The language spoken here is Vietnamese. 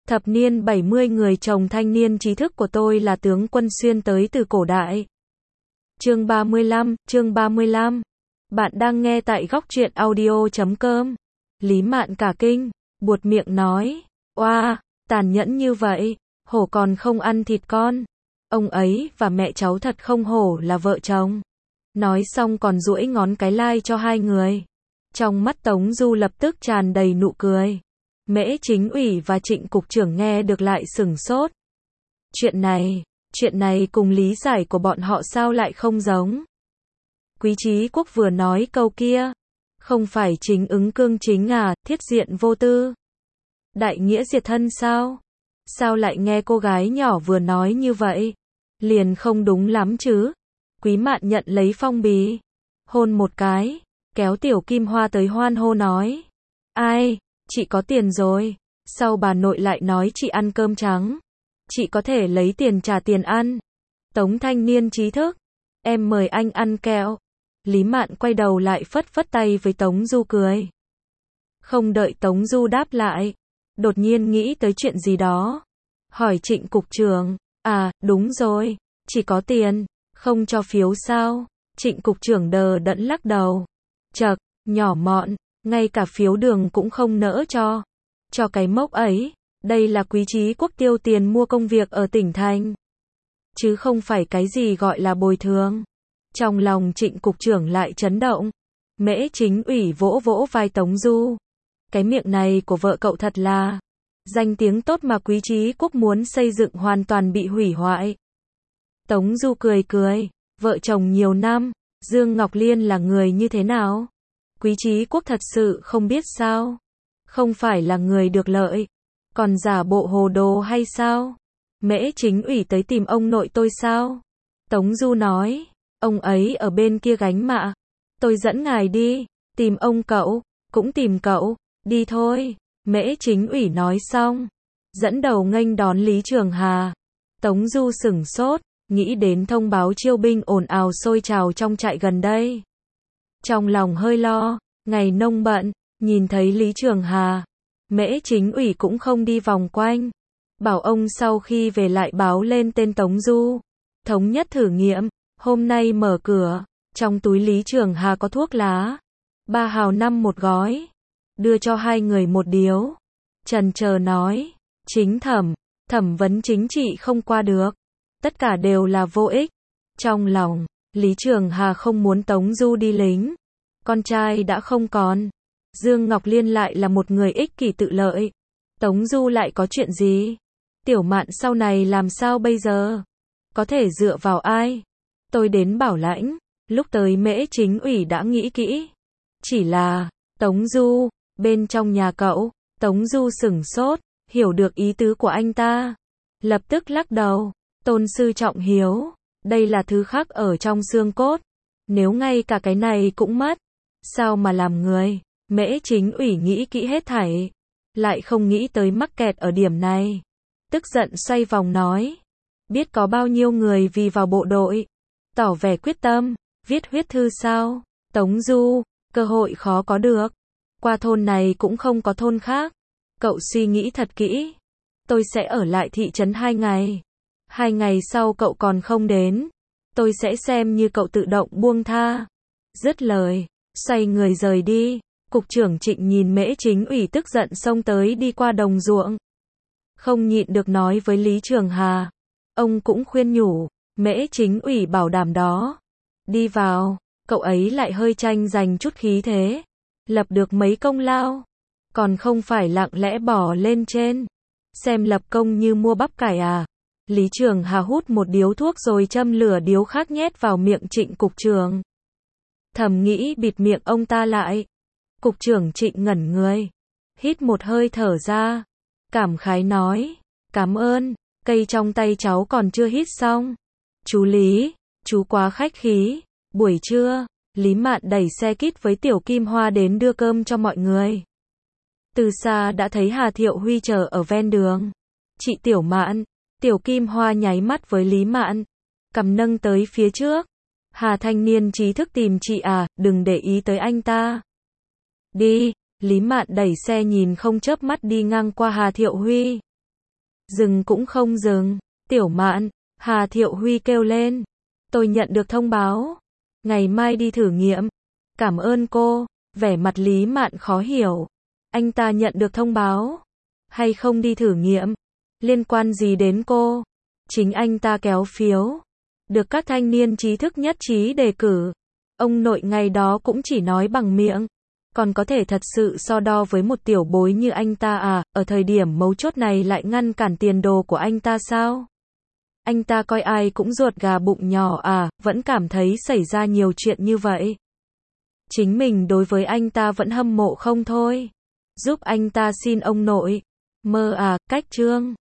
Thập niên 70 người chồng thanh niên trí thức của tôi là tướng Quân Xuyên tới từ cổ đại. Chương 35. Bạn đang nghe tại góc truyện audio.com. Lý Mạn cả kinh, buột miệng nói, oa, tàn nhẫn như vậy, hổ còn không ăn thịt con. Ông ấy và mẹ cháu thật không hổ là vợ chồng. Nói xong còn duỗi ngón cái like cho hai người. Trong mắt Tống Du lập tức tràn đầy nụ cười. Mễ Chính ủy và Trịnh cục trưởng nghe được lại sửng sốt. Chuyện này cùng lý giải của bọn họ sao lại không giống? Quý Chí Quốc vừa nói câu kia, không phải chính ứng cương chính à, thiết diện vô tư. Đại nghĩa diệt thân sao? Sao lại nghe cô gái nhỏ vừa nói như vậy? Liền không đúng lắm chứ. Quý Mạn nhận lấy phong bì, hôn một cái, kéo Tiểu Kim Hoa tới hoan hô nói. Ai, chị có tiền rồi, sau bà nội lại nói chị ăn cơm trắng. Chị có thể lấy tiền trả tiền ăn. Tống thanh niên trí thức, em mời anh ăn kẹo. Lý Mạn quay đầu lại phất phất tay với Tống Du cười. Không đợi Tống Du đáp lại, đột nhiên nghĩ tới chuyện gì đó. Hỏi Trịnh cục trưởng, à, đúng rồi, chỉ có tiền, không cho phiếu sao? Trịnh cục trưởng đờ đẫn lắc đầu. Chậc, nhỏ mọn, ngay cả phiếu đường cũng không nỡ cho. Cho cái mốc ấy, đây là Quý Chí Quốc tiêu tiền mua công việc ở tỉnh thành. Chứ không phải cái gì gọi là bồi thường. Trong lòng Trịnh cục trưởng lại chấn động. Mễ Chính ủy vỗ vỗ vai Tống Du. Cái miệng này của vợ cậu thật là danh tiếng tốt mà Quý Chí Quốc muốn xây dựng hoàn toàn bị hủy hoại. Tống Du cười cười, vợ chồng nhiều năm, Dương Ngọc Liên là người như thế nào? Quý Chí Quốc thật sự không biết sao? Không phải là người được lợi, còn giả bộ hồ đồ hay sao? Mễ Chính ủy tới tìm ông nội tôi sao? Tống Du nói, ông ấy ở bên kia gánh mạ. Tôi dẫn ngài đi, tìm ông cậu, cũng tìm cậu, đi thôi. Mễ Chính ủy nói xong, dẫn đầu nghênh đón Lý Trường Hà. Tống Du sửng sốt, nghĩ đến thông báo chiêu binh ồn ào sôi trào trong trại gần đây. Trong lòng hơi lo, ngày nông bận, nhìn thấy Lý Trường Hà, Mễ Chính ủy cũng không đi vòng quanh. Bảo ông sau khi về lại báo lên tên Tống Du. Thống nhất thử nghiệm, hôm nay mở cửa, trong túi Lý Trường Hà có thuốc lá. 3 hào 5 một gói. Đưa cho hai người một điếu. Chần chờ nói, thẩm vấn chính trị không qua được. Tất cả đều là vô ích. Trong lòng, Lý Trường Hà không muốn Tống Du đi lính. Con trai đã không còn. Dương Ngọc Liên lại là một người ích kỷ tự lợi. Tống Du lại có chuyện gì? Tiểu Mạn sau này làm sao bây giờ? Có thể dựa vào ai? Tôi đến bảo lãnh. Lúc tới Mễ Chính ủy đã nghĩ kỹ. Chỉ là, Tống Du, bên trong nhà cậu. Tống Du sửng sốt, hiểu được ý tứ của anh ta. Lập tức lắc đầu. Tôn sư trọng hiếu, đây là thứ khắc ở trong xương cốt. Nếu ngay cả cái này cũng mất, sao mà làm người? Mễ Chính ủy nghĩ kỹ hết thảy, lại không nghĩ tới mắc kẹt ở điểm này. Tức giận xoay vòng nói, biết có bao nhiêu người vì vào bộ đội, tỏ vẻ quyết tâm, viết huyết thư sao? Tống Du, cơ hội khó có được. Qua thôn này cũng không có thôn khác. Cậu suy nghĩ thật kỹ. Tôi sẽ ở lại thị trấn 2 ngày. 2 ngày sau cậu còn không đến, tôi sẽ xem như cậu tự động buông tha. Dứt lời, xoay người rời đi. Cục trưởng Trịnh nhìn Mễ Chính ủy tức giận xông tới đi qua đồng ruộng. Không nhịn được nói với Lý Trường Hà. Ông cũng khuyên nhủ, Mễ Chính ủy bảo đảm đó. Đi vào, cậu ấy lại hơi tranh giành chút khí thế. Lập được mấy công lao, còn không phải lặng lẽ bỏ lên trên. Xem lập công như mua bắp cải à? Lý Trường Hà hút một điếu thuốc rồi châm lửa điếu khác nhét vào miệng Trịnh cục trưởng. Thầm nghĩ bịt miệng ông ta lại. Cục trưởng Trịnh ngẩn người, hít một hơi thở ra, cảm khái nói, cảm ơn, cây trong tay cháu còn chưa hít xong. Chú Lý, chú quá khách khí. Buổi trưa, Lý Mạn đẩy xe kít với Tiểu Kim Hoa đến đưa cơm cho mọi người. Từ xa đã thấy Hà Thiệu Huy chờ ở ven đường. Chị Tiểu Mạn. Tiểu Kim Hoa nháy mắt với Lý Mạn, cầm nâng tới phía trước. Hà thanh niên trí thức tìm chị à, đừng để ý tới anh ta. Đi, Lý Mạn đẩy xe nhìn không chớp mắt đi ngang qua Hà Thiệu Huy. Dừng cũng không dừng. Tiểu Mạn, Hà Thiệu Huy kêu lên. Tôi nhận được thông báo. Ngày mai đi thử nghiệm. Cảm ơn cô. Vẻ mặt Lý Mạn khó hiểu. Anh ta nhận được thông báo. Hay không đi thử nghiệm. Liên quan gì đến cô? Chính anh ta kéo phiếu. Được các thanh niên trí thức nhất trí đề cử. Ông nội ngày đó cũng chỉ nói bằng miệng. Còn có thể thật sự so đo với một tiểu bối như anh ta à, ở thời điểm mấu chốt này lại ngăn cản tiền đồ của anh ta sao? Anh ta coi ai cũng ruột gà bụng nhỏ à, vẫn cảm thấy xảy ra nhiều chuyện như vậy. Chính mình đối với anh ta vẫn hâm mộ không thôi. Giúp anh ta xin ông nội. Mơ à, cách Trương.